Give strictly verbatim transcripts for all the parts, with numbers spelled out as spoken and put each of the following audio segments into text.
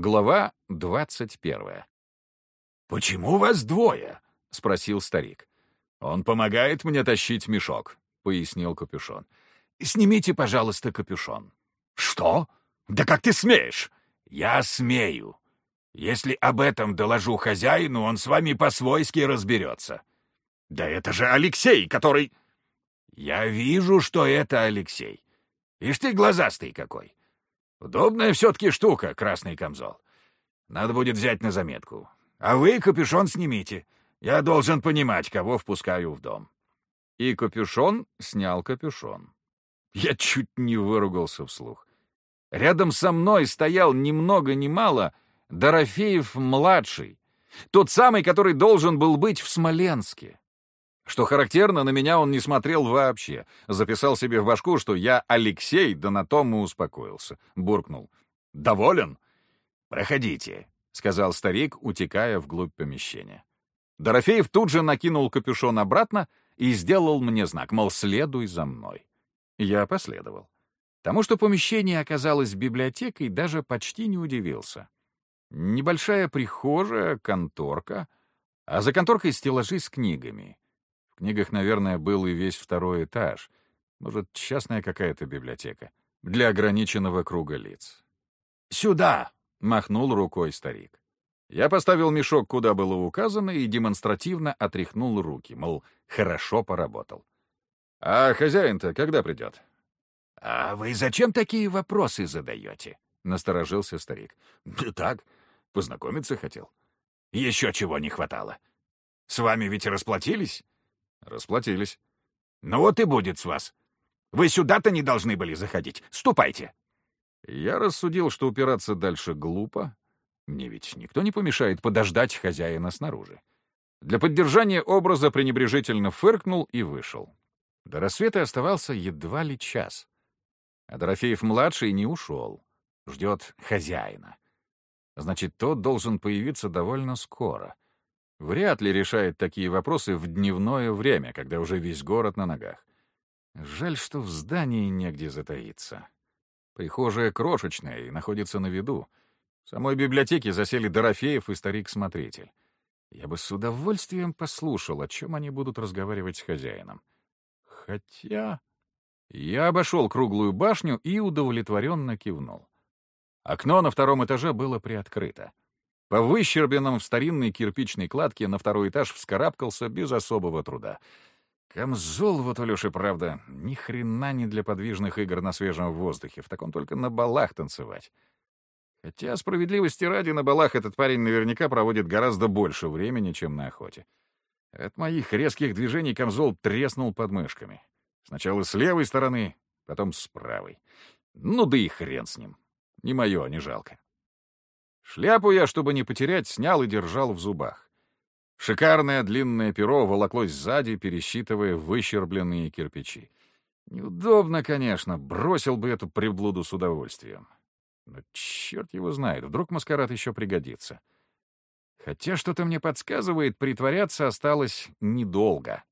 Глава двадцать первая. «Почему вас двое?» — спросил старик. «Он помогает мне тащить мешок», — пояснил Капюшон. «Снимите, пожалуйста, капюшон». «Что? Да как ты смеешь?» «Я смею. Если об этом доложу хозяину, он с вами по-свойски разберется». «Да это же Алексей, который...» «Я вижу, что это Алексей. Ишь ты глазастый какой. Удобная все-таки штука, красный камзол. Надо будет взять на заметку. А вы капюшон снимите. Я должен понимать, кого впускаю в дом». И Капюшон снял капюшон. Я чуть не выругался вслух. Рядом со мной стоял ни много ни мало Дорофеев-младший, тот самый, который должен был быть в Смоленске. Что характерно, на меня он не смотрел вообще. Записал себе в башку, что я Алексей, да на том и успокоился. Буркнул. «Доволен?» «Проходите», — сказал старик, утекая вглубь помещения. Дорофеев тут же накинул капюшон обратно и сделал мне знак, мол, следуй за мной. Я последовал. Тому, что помещение оказалось библиотекой, даже почти не удивился. Небольшая прихожая, конторка, а за конторкой стеллажи с книгами. В книгах, наверное, был и весь второй этаж. Может, частная какая-то библиотека для ограниченного круга лиц. «Сюда!» — махнул рукой старик. Я поставил мешок, куда было указано, и демонстративно отряхнул руки, мол, хорошо поработал. «А хозяин-то когда придет?» «А вы зачем такие вопросы задаете?» — насторожился старик. «Да так, познакомиться хотел. Еще чего не хватало. С вами ведь расплатились?» «Расплатились». «Ну вот и будет с вас. Вы сюда-то не должны были заходить. Ступайте». Я рассудил, что упираться дальше глупо. Мне ведь никто не помешает подождать хозяина снаружи. Для поддержания образа пренебрежительно фыркнул и вышел. До рассвета оставался едва ли час. А Дорофеев-младший не ушел. Ждет хозяина. Значит, тот должен появиться довольно скоро. Вряд ли решает такие вопросы в дневное время, когда уже весь город на ногах. Жаль, что в здании негде затаиться. Прихожая крошечная и находится на виду. В самой библиотеке засели Дорофеев и старик-смотритель. Я бы с удовольствием послушал, о чем они будут разговаривать с хозяином. Хотя... Я обошел круглую башню и удовлетворенно кивнул. Окно на втором этаже было приоткрыто. По выщербленном в старинной кирпичной кладке на второй этаж вскарабкался без особого труда. Камзол вот у Лёши, правда, ни хрена не для подвижных игр на свежем воздухе, в таком только на балах танцевать. Хотя, справедливости ради, на балах этот парень наверняка проводит гораздо больше времени, чем на охоте. От моих резких движений камзол треснул под мышками. Сначала с левой стороны, потом с правой. Ну да и хрен с ним. Не мое, не жалко. Шляпу я, чтобы не потерять, снял и держал в зубах. Шикарное длинное перо волоклось сзади, пересчитывая выщербленные кирпичи. Неудобно, конечно, бросил бы эту приблуду с удовольствием. Но черт его знает, вдруг маскарад еще пригодится. Хотя что-то мне подсказывает, притворяться осталось недолго.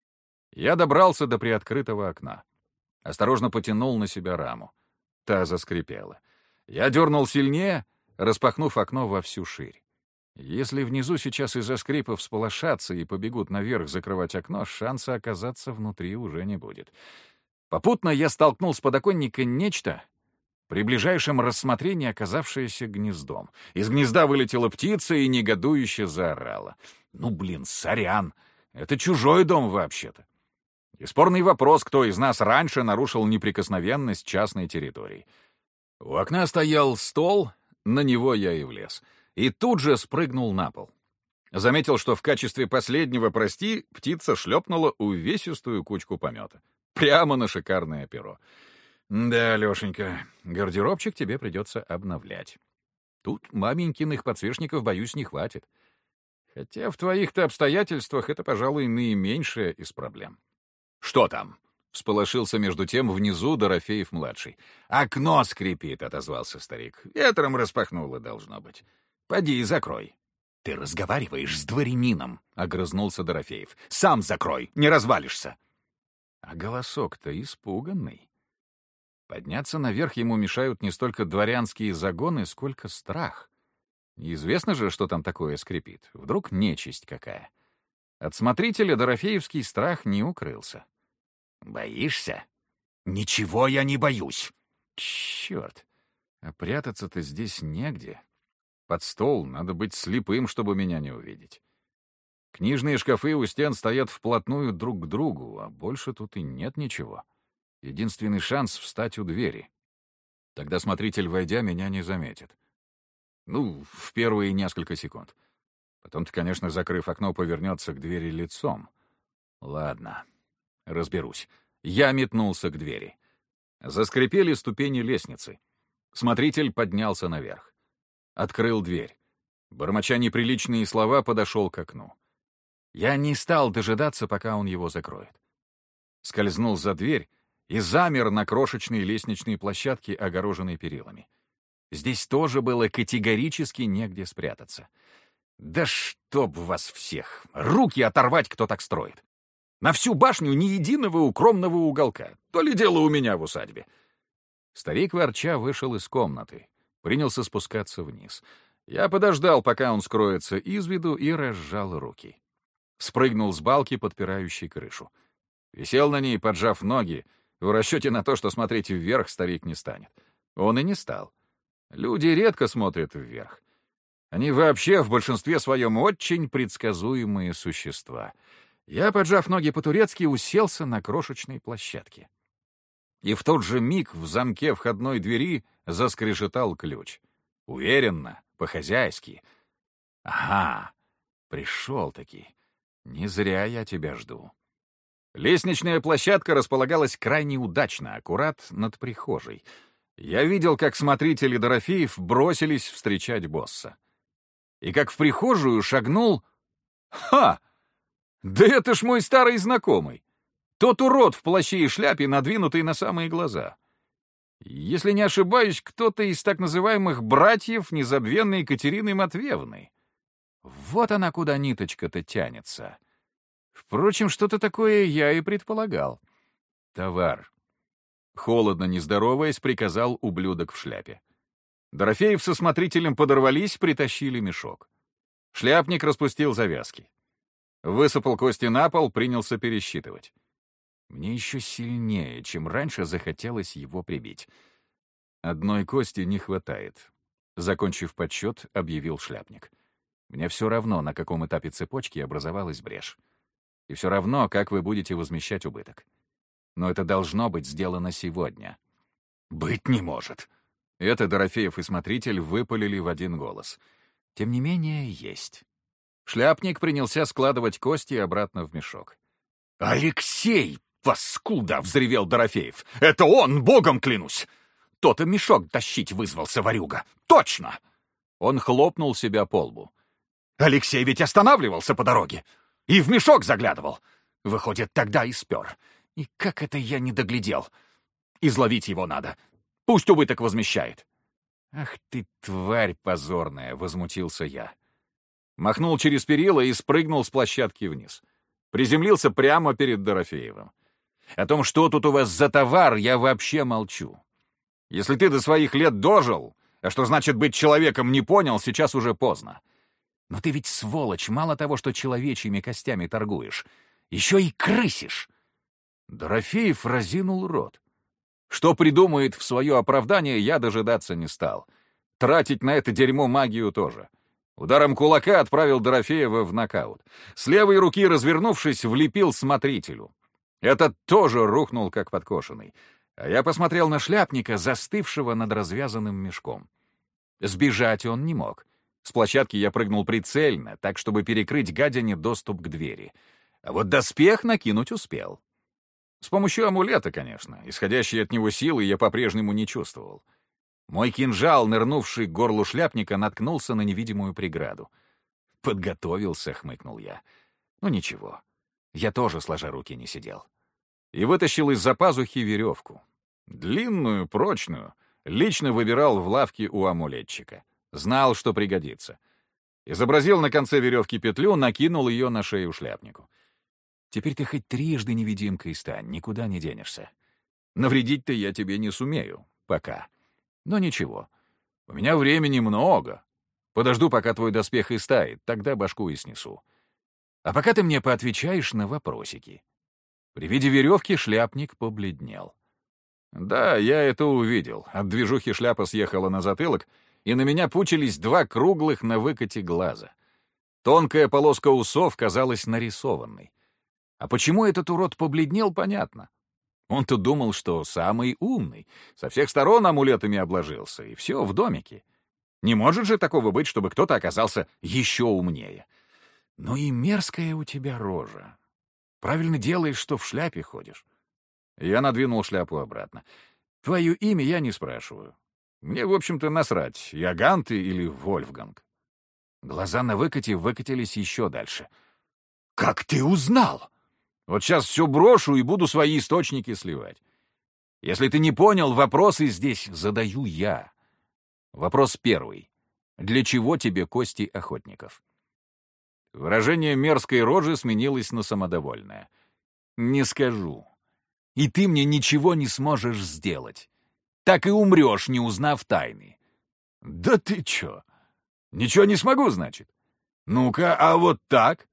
Я добрался до приоткрытого окна. Осторожно потянул на себя раму. Та заскрипела. Я дернул сильнее, распахнув окно во всю ширь. Если внизу сейчас из-за скрипа всполошатся и побегут наверх закрывать окно, шанса оказаться внутри уже не будет. Попутно я столкнул с подоконника нечто, при ближайшем рассмотрении оказавшееся гнездом. Из гнезда вылетела птица и негодующе заорала. «Ну, блин, сорян! Это чужой дом вообще-то!» И спорный вопрос, кто из нас раньше нарушил неприкосновенность частной территории. У окна стоял стол, на него я и влез. И тут же спрыгнул на пол. Заметил, что в качестве последнего «прости» птица шлепнула увесистую кучку помета. Прямо на шикарное перо. Да, Лешенька, гардеробчик тебе придется обновлять. Тут маменькиных подсвечников, боюсь, не хватит. Хотя в твоих-то обстоятельствах это, пожалуй, наименьшая из проблем. «Что там?» — всполошился между тем внизу Дорофеев-младший. «Окно скрипит», — отозвался старик. «Ветром распахнуло, должно быть. Поди и закрой». «Ты разговариваешь с дворянином», — огрызнулся Дорофеев. «Сам закрой, не развалишься». А голосок-то испуганный. Подняться наверх ему мешают не столько дворянские загоны, сколько страх. Известно же, что там такое скрипит. Вдруг нечисть какая. От смотрителя Дорофеевский страх не укрылся. «Боишься?» «Ничего я не боюсь». Черт, а прятаться-то здесь негде. Под стол надо быть слепым, чтобы меня не увидеть. Книжные шкафы у стен стоят вплотную друг к другу, а больше тут и нет ничего. Единственный шанс — встать у двери. Тогда смотритель, войдя, меня не заметит. Ну, в первые несколько секунд. Потом-то, конечно, закрыв окно, повернется к двери лицом. Ладно, разберусь. Я метнулся к двери. Заскрипели ступени лестницы. Смотритель поднялся наверх. Открыл дверь. Бормоча неприличные слова, подошел к окну. Я не стал дожидаться, пока он его закроет. Скользнул за дверь и замер на крошечной лестничной площадке, огороженной перилами. Здесь тоже было категорически негде спрятаться. Да чтоб вас всех! Руки оторвать, кто так строит! На всю башню ни единого укромного уголка. То ли дело у меня в усадьбе. Старик ворча вышел из комнаты. Принялся спускаться вниз. Я подождал, пока он скроется из виду, и разжал руки. Спрыгнул с балки, подпирающей крышу. Висел на ней, поджав ноги, в расчете на то, что смотреть вверх старик не станет. Он и не стал. Люди редко смотрят вверх. Они вообще в большинстве своем очень предсказуемые существа. Я, поджав ноги по-турецки, уселся на крошечной площадке. И в тот же миг в замке входной двери заскрежетал ключ. Уверенно, по-хозяйски. Ага, пришел-таки. Не зря я тебя жду. Лестничная площадка располагалась крайне удачно, аккурат над прихожей. Я видел, как смотритель и Дорофеев бросились встречать босса. И как в прихожую шагнул... Ха! Да это ж мой старый знакомый. Тот урод в плаще и шляпе, надвинутый на самые глаза. Если не ошибаюсь, кто-то из так называемых братьев незабвенной Екатерины Матвеевны. Вот она куда ниточка-то тянется. Впрочем, что-то такое я и предполагал. Товар. Холодно не здороваясь, приказал ублюдок в шляпе. Дорофеев со смотрителем подорвались, притащили мешок. Шляпник распустил завязки. Высыпал кости на пол, принялся пересчитывать. Мне еще сильнее, чем раньше, захотелось его прибить. Одной кости не хватает. Закончив подсчет, объявил шляпник. Мне все равно, на каком этапе цепочки образовалась брешь. И все равно, как вы будете возмещать убыток. Но это должно быть сделано сегодня. Быть не может. Это Дорофеев и смотритель выпалили в один голос. Тем не менее, есть. Шляпник принялся складывать кости обратно в мешок. «Алексей, паскуда!» — взревел Дорофеев. «Это он, богом клянусь! То-то мешок тащить вызвался ворюга! Точно!» Он хлопнул себя по лбу. «Алексей ведь останавливался по дороге и в мешок заглядывал. Выходит, тогда и спер. И как это я не доглядел? Изловить его надо. Пусть убыток возмещает». «Ах ты, тварь позорная!» — возмутился я. Махнул через перила и спрыгнул с площадки вниз. Приземлился прямо перед Дорофеевым. О том, что тут у вас за товар, я вообще молчу. Если ты до своих лет дожил, а что значит быть человеком не понял, сейчас уже поздно. Но ты ведь, сволочь, мало того, что человечьими костями торгуешь, еще и крысишь. Дорофеев разинул рот. Что придумает в свое оправдание, я дожидаться не стал. Тратить на это дерьмо магию тоже. Ударом кулака отправил Дорофеева в нокаут. С левой руки, развернувшись, влепил смотрителю. Этот тоже рухнул, как подкошенный. А я посмотрел на шляпника, застывшего над развязанным мешком. Сбежать он не мог. С площадки я прыгнул прицельно, так, чтобы перекрыть гадине доступ к двери. А вот доспех накинуть успел. С помощью амулета, конечно. Исходящей от него силы я по-прежнему не чувствовал. Мой кинжал, нырнувший к горлу шляпника, наткнулся на невидимую преграду. «Подготовился», — хмыкнул я. «Ну ничего, я тоже, сложа руки, не сидел». И вытащил из-за пазухи веревку. Длинную, прочную. Лично выбирал в лавке у амулетчика. Знал, что пригодится. Изобразил на конце веревки петлю, накинул ее на шею шляпнику. «Теперь ты хоть трижды невидимкой стань, никуда не денешься. Навредить-то я тебе не сумею. Пока. Но ничего, у меня времени много. Подожду, пока твой доспех истает, тогда башку и снесу. А пока ты мне поотвечаешь на вопросики». При виде веревки шляпник побледнел. Да, я это увидел. От движухи шляпа съехала на затылок, и на меня пучились два круглых на выкате глаза. Тонкая полоска усов казалась нарисованной. А почему этот урод побледнел, понятно. Он-то думал, что самый умный, со всех сторон амулетами обложился, и все в домике. Не может же такого быть, чтобы кто-то оказался еще умнее. Ну и мерзкая у тебя рожа. Правильно делаешь, что в шляпе ходишь. Я надвинул шляпу обратно. Твое имя я не спрашиваю. Мне, в общем-то, насрать, Яган ты или Вольфганг. Глаза на выкате выкатились еще дальше. «Как ты узнал?» «Вот сейчас все брошу и буду свои источники сливать. Если ты не понял, вопросы здесь задаю я. Вопрос первый. Для чего тебе кости охотников?» Выражение мерзкой рожи сменилось на самодовольное. «Не скажу. И ты мне ничего не сможешь сделать. Так и умрешь, не узнав тайны». «Да ты чё? Ничего не смогу, значит? Ну-ка, а вот так?»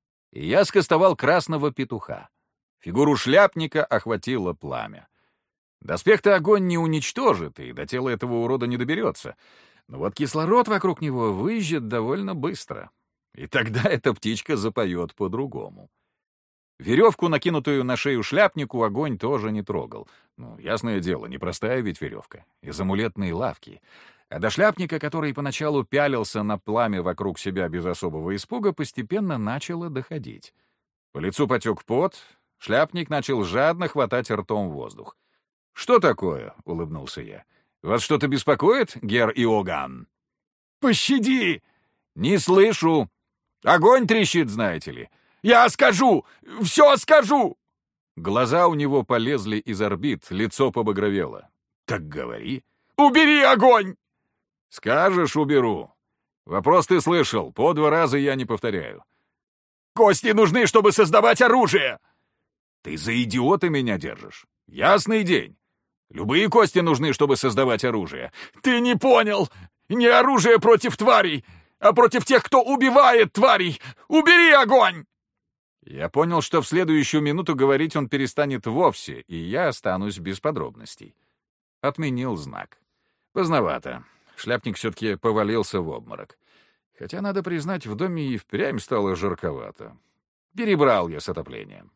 И я скостовал красного петуха. Фигуру шляпника охватило пламя. Доспех-то огонь не уничтожит, и до тела этого урода не доберется. Но вот кислород вокруг него выжжет довольно быстро. И тогда эта птичка запоет по-другому. Веревку, накинутую на шею шляпнику, огонь тоже не трогал. Ну, ясное дело, непростая ведь веревка. Из амулетной лавки. А до шляпника, который поначалу пялился на пламя вокруг себя без особого испуга, постепенно начало доходить. По лицу потек пот, шляпник начал жадно хватать ртом воздух. «Что такое?» — улыбнулся я. «Вас что-то беспокоит, гер Иоганн?» «Пощади!» «Не слышу! Огонь трещит, знаете ли!» «Я скажу! Все скажу!» Глаза у него полезли из орбит, лицо побагровело. «Так говори!» «Убери огонь!» «Скажешь, уберу. Вопрос ты слышал, по два раза я не повторяю». «Кости нужны, чтобы создавать оружие!» «Ты за идиота меня держишь? Ясный день. Любые кости нужны, чтобы создавать оружие». «Ты не понял! Не оружие против тварей, а против тех, кто убивает тварей! Убери огонь!» Я понял, что в следующую минуту говорить он перестанет вовсе, и я останусь без подробностей. Отменил знак. Поздновато. Шляпник все-таки повалился в обморок. Хотя, надо признать, в доме и впрямь стало жарковато. Перебрал я с отоплением.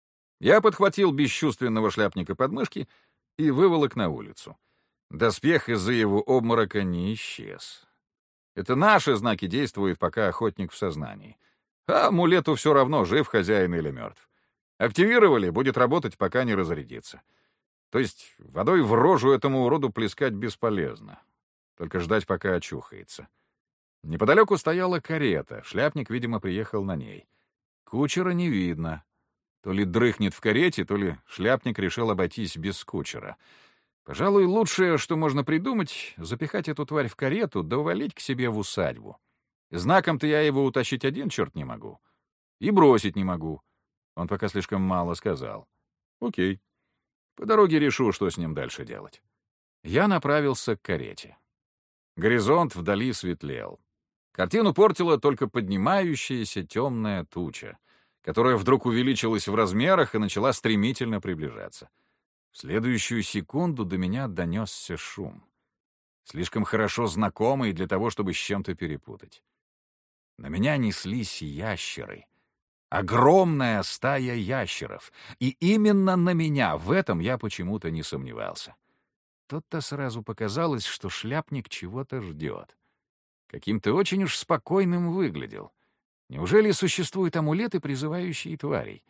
Я подхватил бесчувственного шляпника под мышки и выволок на улицу. Доспех из-за его обморока не исчез. Это наши знаки действуют, пока охотник в сознании. А амулету все равно, жив хозяин или мертв. Активировали, будет работать, пока не разрядится. То есть водой в рожу этому уроду плескать бесполезно. Только ждать, пока очухается. Неподалеку стояла карета, шляпник, видимо, приехал на ней. Кучера не видно. То ли дрыхнет в карете, то ли шляпник решил обойтись без кучера. Пожалуй, лучшее, что можно придумать, запихать эту тварь в карету, да увалить к себе в усадьбу. Знаком-то я его утащить один черт не могу. И бросить не могу. Он пока слишком мало сказал. Окей. По дороге решу, что с ним дальше делать. Я направился к карете. Горизонт вдали светлел. Картину портила только поднимающаяся темная туча, которая вдруг увеличилась в размерах и начала стремительно приближаться. В следующую секунду до меня донесся шум. Слишком хорошо знакомый для того, чтобы с чем-то перепутать. На меня неслись ящеры. Огромная стая ящеров. И именно на меня, в этом я почему-то не сомневался. Тут-то сразу показалось, что шляпник чего-то ждет. Каким-то очень уж спокойным выглядел. Неужели существуют амулеты, призывающие тварей?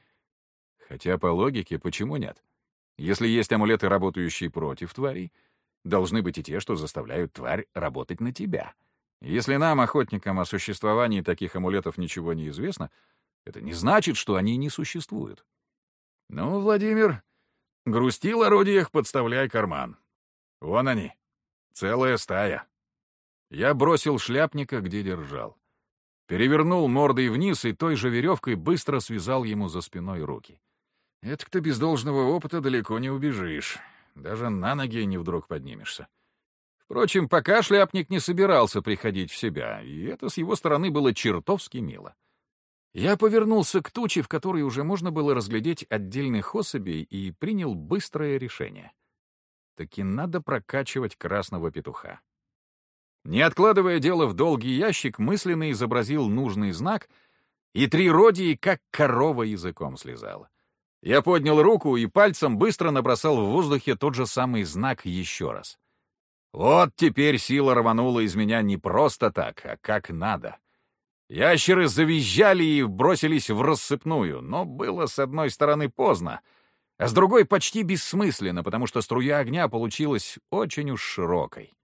Хотя, по логике, почему нет? Если есть амулеты, работающие против тварей, должны быть и те, что заставляют тварь работать на тебя. Если нам, охотникам, о существовании таких амулетов ничего не известно, это не значит, что они не существуют. Ну, Владимир, грустил о родиях, подставляй карман. Вон они, целая стая. Я бросил шляпника, где держал. Перевернул мордой вниз и той же веревкой быстро связал ему за спиной руки. Это-то без должного опыта далеко не убежишь. Даже на ноги не вдруг поднимешься. Впрочем, пока шляпник не собирался приходить в себя, и это с его стороны было чертовски мило. Я повернулся к туче, в которой уже можно было разглядеть отдельных особей, и принял быстрое решение. Таки надо прокачивать красного петуха. Не откладывая дело в долгий ящик, мысленно изобразил нужный знак, и триродий как корова языком слезала. Я поднял руку и пальцем быстро набросал в воздухе тот же самый знак еще раз. Вот теперь сила рванула из меня не просто так, а как надо. Ящеры завизжали и бросились в рассыпную, но было с одной стороны поздно, а с другой почти бессмысленно, потому что струя огня получилась очень уж широкой.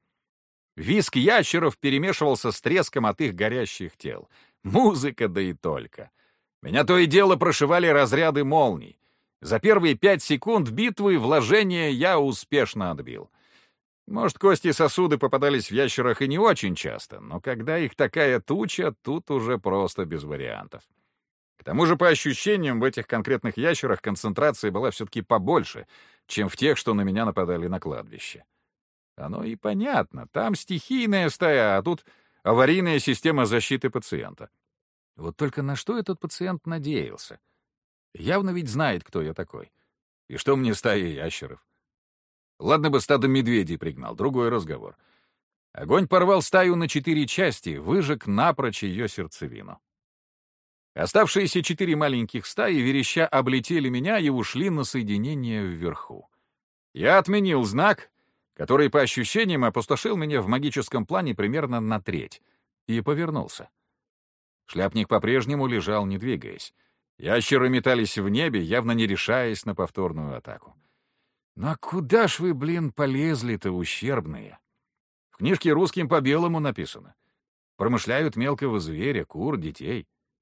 Визг ящеров перемешивался с треском от их горящих тел. Музыка, да и только. Меня то и дело прошивали разряды молний. За первые пять секунд битвы вложения я успешно отбил. Может, кости и сосуды попадались в ящерах и не очень часто, но когда их такая туча, тут уже просто без вариантов. К тому же, по ощущениям, в этих конкретных ящерах концентрация была все-таки побольше, чем в тех, что на меня нападали на кладбище. Оно и понятно, там стихийная стая, а тут аварийная система защиты пациента. Вот только на что этот пациент надеялся? Явно ведь знает, кто я такой. И что мне стая ящеров? Ладно бы стадо медведей пригнал, другой разговор. Огонь порвал стаю на четыре части, выжег напрочь ее сердцевину. Оставшиеся четыре маленьких стаи вереща облетели меня и ушли на соединение вверху. Я отменил знак, который, по ощущениям, опустошил меня в магическом плане примерно на треть, и повернулся. Шляпник по-прежнему лежал, не двигаясь. Ящеры метались в небе, явно не решаясь на повторную атаку. «Ну а куда ж вы, блин, полезли-то, ущербные?» В книжке русским по белому написано. Промышляют мелкого зверя, кур, детей.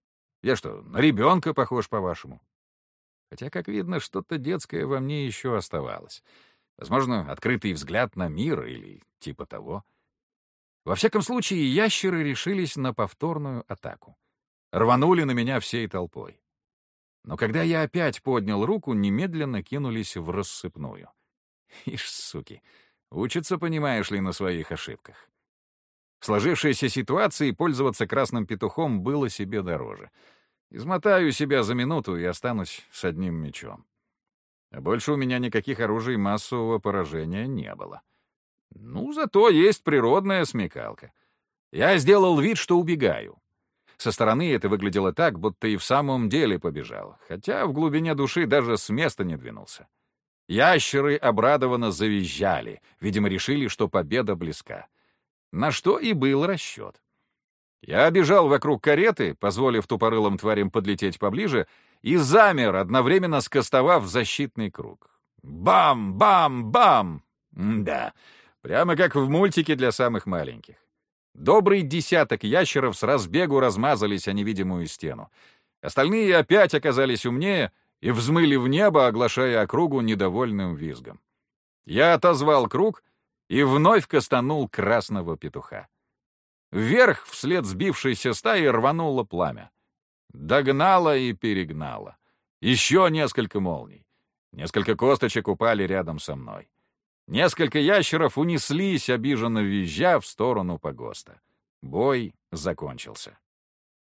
Я что, на ребенка похож, по-вашему? Хотя, как видно, что-то детское во мне еще оставалось. Возможно, открытый взгляд на мир или типа того. Во всяком случае, ящеры решились на повторную атаку. Рванули на меня всей толпой. Но когда я опять поднял руку, немедленно кинулись в рассыпную. Ишь, суки, учатся, понимаешь ли, на своих ошибках. В сложившейся ситуации пользоваться красным петухом было себе дороже. Измотаю себя за минуту и останусь с одним мечом. А больше у меня никаких оружий массового поражения не было. Ну, зато есть природная смекалка. Я сделал вид, что убегаю. Со стороны это выглядело так, будто и в самом деле побежал, хотя в глубине души даже с места не двинулся. Ящеры обрадованно завизжали, видимо, решили, что победа близка. На что и был расчет. Я бежал вокруг кареты, позволив тупорылым тварям подлететь поближе, и замер, одновременно скостовав защитный круг. Бам-бам-бам! Да, прямо как в мультике для самых маленьких. Добрый десяток ящеров с разбегу размазались о невидимую стену. Остальные опять оказались умнее и взмыли в небо, оглашая округу недовольным визгом. Я отозвал круг и вновь кастанул красного петуха. Вверх, вслед сбившейся стаи, рвануло пламя. Догнало и перегнало. Еще несколько молний. Несколько косточек упали рядом со мной. Несколько ящеров унеслись, обиженно визжа, в сторону погоста. Бой закончился.